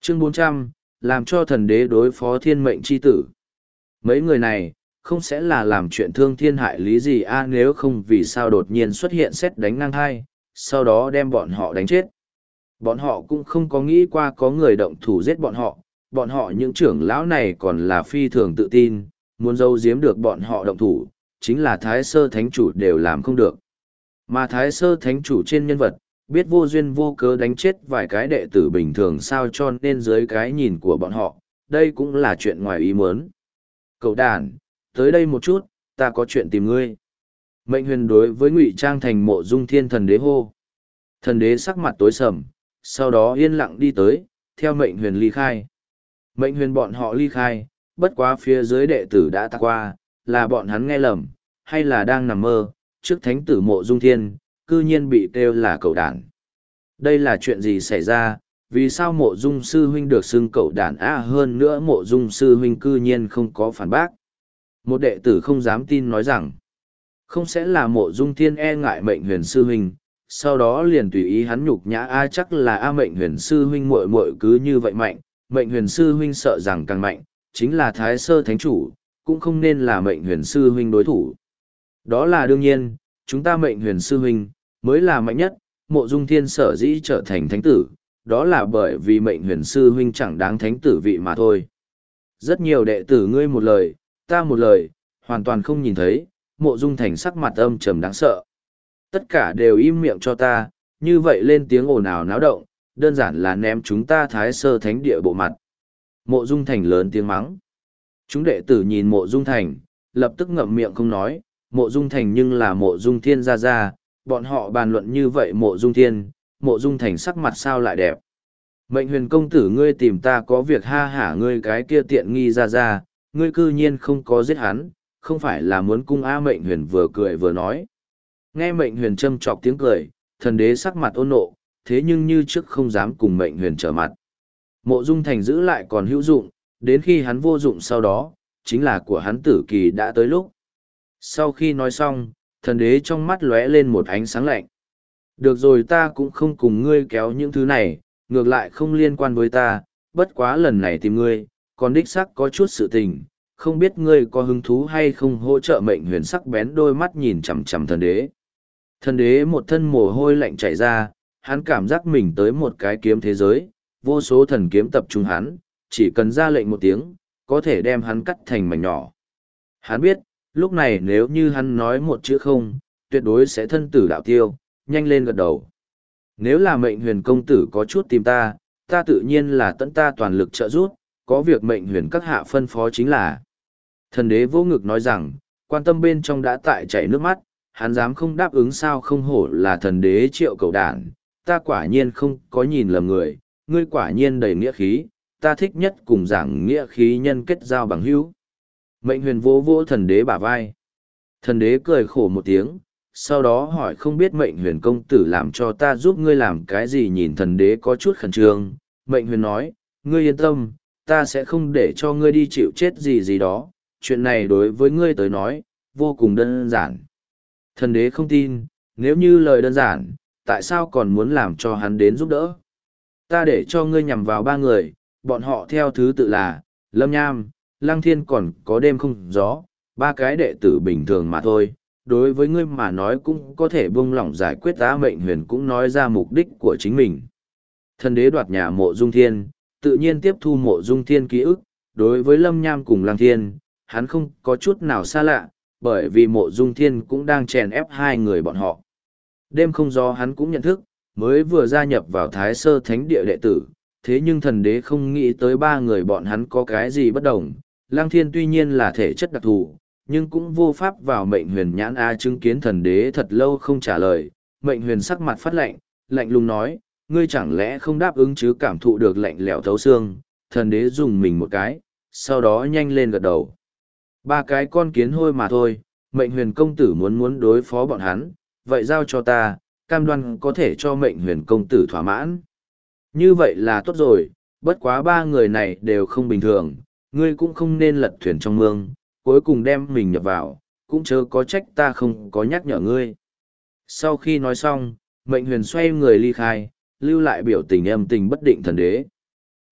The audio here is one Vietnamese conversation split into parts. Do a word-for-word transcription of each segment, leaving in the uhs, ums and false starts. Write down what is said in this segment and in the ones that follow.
Chương bốn trăm, làm cho thần đế đối phó thiên mệnh chi tử. Mấy người này, không sẽ là làm chuyện thương thiên hại lý gì a nếu không vì sao đột nhiên xuất hiện xét đánh ngang hai, sau đó đem bọn họ đánh chết. Bọn họ cũng không có nghĩ qua có người động thủ giết bọn họ, bọn họ những trưởng lão này còn là phi thường tự tin, muốn giấu giếm được bọn họ động thủ, chính là Thái Sơ Thánh Chủ đều làm không được. Mà Thái Sơ Thánh Chủ trên nhân vật, biết vô duyên vô cớ đánh chết vài cái đệ tử bình thường sao cho nên dưới cái nhìn của bọn họ, đây cũng là chuyện ngoài ý muốn. Cậu đàn, tới đây một chút, ta có chuyện tìm ngươi. Mệnh huyền đối với Ngụy Trang thành Mộ Dung Thiên thần đế hô. Thần đế sắc mặt tối sầm, sau đó yên lặng đi tới, theo mệnh huyền ly khai. Mệnh huyền bọn họ ly khai, bất quá phía dưới đệ tử đã tạc qua, là bọn hắn nghe lầm, hay là đang nằm mơ, trước thánh tử Mộ Dung Thiên, cư nhiên bị kêu là cậu đàn. Đây là chuyện gì xảy ra, vì sao Mộ Dung sư huynh được xưng cậu đàn á hơn nữa Mộ Dung sư huynh cư nhiên không có phản bác. Một đệ tử không dám tin nói rằng, không sẽ là Mộ Dung Thiên e ngại mệnh huyền sư huynh, sau đó liền tùy ý hắn nhục nhã a chắc là a mệnh huyền sư huynh muội muội cứ như vậy mạnh, mệnh huyền sư huynh sợ rằng càng mạnh, chính là Thái Sơ Thánh Chủ, cũng không nên là mệnh huyền sư huynh đối thủ. Đó là đương nhiên, chúng ta mệnh huyền sư huynh, mới là mạnh nhất, Mộ Dung Thiên sở dĩ trở thành thánh tử, đó là bởi vì mệnh huyền sư huynh chẳng đáng thánh tử vị mà thôi. Rất nhiều đệ tử ngươi một lời, ta một lời, hoàn toàn không nhìn thấy, Mộ Dung Thành sắc mặt âm trầm đáng sợ. Tất cả đều im miệng cho ta, như vậy lên tiếng ồn ào náo động, đơn giản là ném chúng ta Thái Sơ Thánh địa bộ mặt. Mộ Dung Thành lớn tiếng mắng. Chúng đệ tử nhìn Mộ Dung Thành, lập tức ngậm miệng không nói, Mộ Dung Thành nhưng là Mộ Dung Thiên ra ra, bọn họ bàn luận như vậy Mộ Dung Thiên, Mộ Dung Thành sắc mặt sao lại đẹp. Mệnh huyền công tử ngươi tìm ta có việc ha hả ngươi cái kia tiện nghi ra ra, ngươi cư nhiên không có giết hắn, không phải là muốn cung A mệnh huyền vừa cười vừa nói. Nghe mệnh huyền châm chọc tiếng cười, thần đế sắc mặt ôn nộ, thế nhưng như trước không dám cùng mệnh huyền trở mặt. Mộ Dung Thành giữ lại còn hữu dụng, đến khi hắn vô dụng sau đó, chính là của hắn tử kỳ đã tới lúc. Sau khi nói xong, thần đế trong mắt lóe lên một ánh sáng lạnh. Được rồi ta cũng không cùng ngươi kéo những thứ này, ngược lại không liên quan với ta, bất quá lần này tìm ngươi, còn đích xác có chút sự tình, không biết ngươi có hứng thú hay không hỗ trợ mệnh huyền sắc bén đôi mắt nhìn chằm chằm thần đế. Thần đế một thân mồ hôi lạnh chảy ra, hắn cảm giác mình tới một cái kiếm thế giới, vô số thần kiếm tập trung hắn, chỉ cần ra lệnh một tiếng, có thể đem hắn cắt thành mảnh nhỏ. Hắn biết, lúc này nếu như hắn nói một chữ không, tuyệt đối sẽ thân tử đạo tiêu, nhanh lên gật đầu. Nếu là mệnh huyền công tử có chút tìm ta, ta tự nhiên là tận ta toàn lực trợ giúp, có việc mệnh huyền các hạ phân phó chính là. Thần đế vô ngực nói rằng, quan tâm bên trong đã tại chảy nước mắt, hắn dám không đáp ứng sao không hổ là thần đế triệu cầu đản, ta quả nhiên không có nhìn lầm người, ngươi quả nhiên đầy nghĩa khí, ta thích nhất cùng giảng nghĩa khí nhân kết giao bằng hữu. Mệnh huyền vô vô thần đế bả vai. Thần đế cười khổ một tiếng, sau đó hỏi không biết mệnh huyền công tử làm cho ta giúp ngươi làm cái gì nhìn thần đế có chút khẩn trương. Mệnh huyền nói, ngươi yên tâm, ta sẽ không để cho ngươi đi chịu chết gì gì đó, chuyện này đối với ngươi tới nói, vô cùng đơn giản. Thần đế không tin, nếu như lời đơn giản, tại sao còn muốn làm cho hắn đến giúp đỡ? Ta để cho ngươi nhằm vào ba người, bọn họ theo thứ tự là, Lâm Nham, Lăng Thiên còn có đêm không gió, ba cái đệ tử bình thường mà thôi. Đối với ngươi mà nói cũng có thể buông lỏng giải quyết tá mệnh huyền cũng nói ra mục đích của chính mình. Thần đế đoạt nhà Mộ Dung Thiên, tự nhiên tiếp thu Mộ Dung Thiên ký ức, đối với Lâm Nham cùng Lăng Thiên, hắn không có chút nào xa lạ, bởi vì Mộ Dung Thiên cũng đang chèn ép hai người bọn họ. Đêm không gió hắn cũng nhận thức, mới vừa gia nhập vào Thái Sơ Thánh địa đệ tử, thế nhưng thần đế không nghĩ tới ba người bọn hắn có cái gì bất đồng. Lăng Thiên tuy nhiên là thể chất đặc thù, nhưng cũng vô pháp vào mệnh huyền nhãn A chứng kiến thần đế thật lâu không trả lời. Mệnh huyền sắc mặt phát lạnh, lạnh lùng nói, ngươi chẳng lẽ không đáp ứng chứ cảm thụ được lạnh lẽo thấu xương. Thần đế dùng mình một cái, sau đó nhanh lên gật đầu. Ba cái con kiến hôi mà thôi, mệnh huyền công tử muốn muốn đối phó bọn hắn, vậy giao cho ta, cam đoan có thể cho mệnh huyền công tử thỏa mãn. Như vậy là tốt rồi, bất quá ba người này đều không bình thường, ngươi cũng không nên lật thuyền trong mương, cuối cùng đem mình nhập vào, cũng chớ có trách ta không có nhắc nhở ngươi. Sau khi nói xong, mệnh huyền xoay người ly khai, lưu lại biểu tình âm tình bất định thần đế.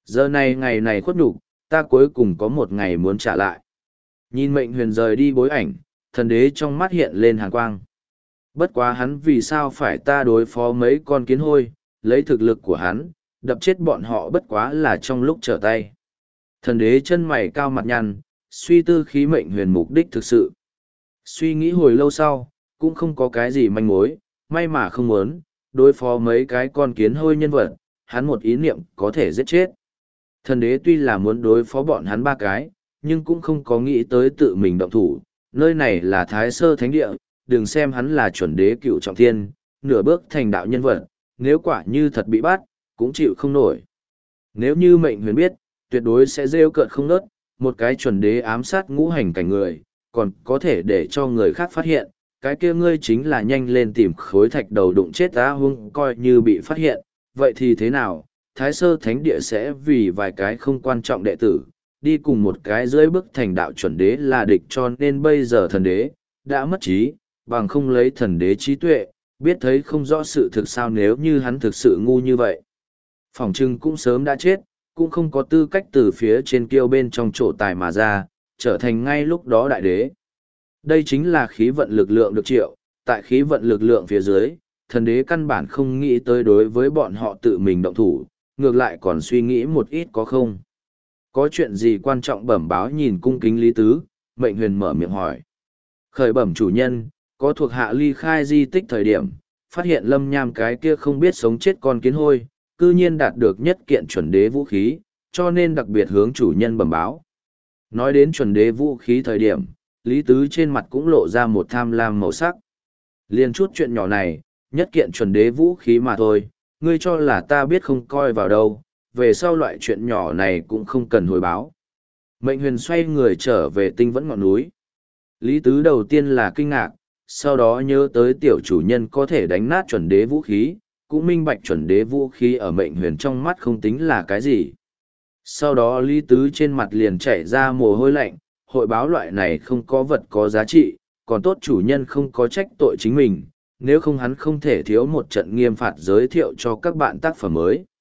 Giờ này ngày này khuất nhục, ta cuối cùng có một ngày muốn trả lại. Nhìn mệnh huyền rời đi bối ảnh, thần đế trong mắt hiện lên hàn quang. Bất quá hắn vì sao phải ta đối phó mấy con kiến hôi, lấy thực lực của hắn, đập chết bọn họ bất quá là trong lúc trở tay. Thần đế chân mày cao mặt nhăn, suy tư khí mệnh huyền mục đích thực sự. Suy nghĩ hồi lâu sau, cũng không có cái gì manh mối, may mà không muốn, đối phó mấy cái con kiến hôi nhân vật, hắn một ý niệm có thể giết chết. Thần đế tuy là muốn đối phó bọn hắn ba cái, nhưng cũng không có nghĩ tới tự mình động thủ, nơi này là Thái Sơ Thánh Địa, đừng xem hắn là chuẩn đế cựu trọng thiên, nửa bước thành đạo nhân vật, nếu quả như thật bị bắt, cũng chịu không nổi. Nếu như mệnh huyền biết, tuyệt đối sẽ rêu cợt không nớt, một cái chuẩn đế ám sát ngũ hành cảnh người, còn có thể để cho người khác phát hiện, cái kia ngươi chính là nhanh lên tìm khối thạch đầu đụng chết ta hung coi như bị phát hiện, vậy thì thế nào, Thái Sơ Thánh Địa sẽ vì vài cái không quan trọng đệ tử, đi cùng một cái dưới bức thành đạo chuẩn đế là địch cho nên bây giờ thần đế, đã mất trí, bằng không lấy thần đế trí tuệ, biết thấy không rõ sự thực sao nếu như hắn thực sự ngu như vậy. Phỏng chừng cũng sớm đã chết, cũng không có tư cách từ phía trên kiêu bên trong chỗ tài mà ra, trở thành ngay lúc đó đại đế. Đây chính là khí vận lực lượng được triệu, tại khí vận lực lượng phía dưới, thần đế căn bản không nghĩ tới đối với bọn họ tự mình động thủ, ngược lại còn suy nghĩ một ít có không. Có chuyện gì quan trọng bẩm báo nhìn cung kính Lý Tứ, mệnh huyền mở miệng hỏi. Khởi bẩm chủ nhân, có thuộc hạ ly khai di tích thời điểm, phát hiện lâm nham cái kia không biết sống chết con kiến hôi, cư nhiên đạt được nhất kiện chuẩn đế vũ khí, cho nên đặc biệt hướng chủ nhân bẩm báo. Nói đến chuẩn đế vũ khí thời điểm, Lý Tứ trên mặt cũng lộ ra một tham lam màu sắc. Liên chút chuyện nhỏ này, nhất kiện chuẩn đế vũ khí mà thôi, ngươi cho là ta biết không coi vào đâu, về sau loại chuyện nhỏ này cũng không cần hồi báo. Mệnh huyền xoay người trở về tinh vẫn ngọn núi. Lý Tứ đầu tiên là kinh ngạc, sau đó nhớ tới tiểu chủ nhân có thể đánh nát chuẩn đế vũ khí, cũng minh bạch chuẩn đế vũ khí ở mệnh huyền trong mắt không tính là cái gì. Sau đó Lý Tứ trên mặt liền chảy ra mồ hôi lạnh, hội báo loại này không có vật có giá trị, còn tốt chủ nhân không có trách tội chính mình, nếu không hắn không thể thiếu một trận nghiêm phạt giới thiệu cho các bạn tác phẩm mới.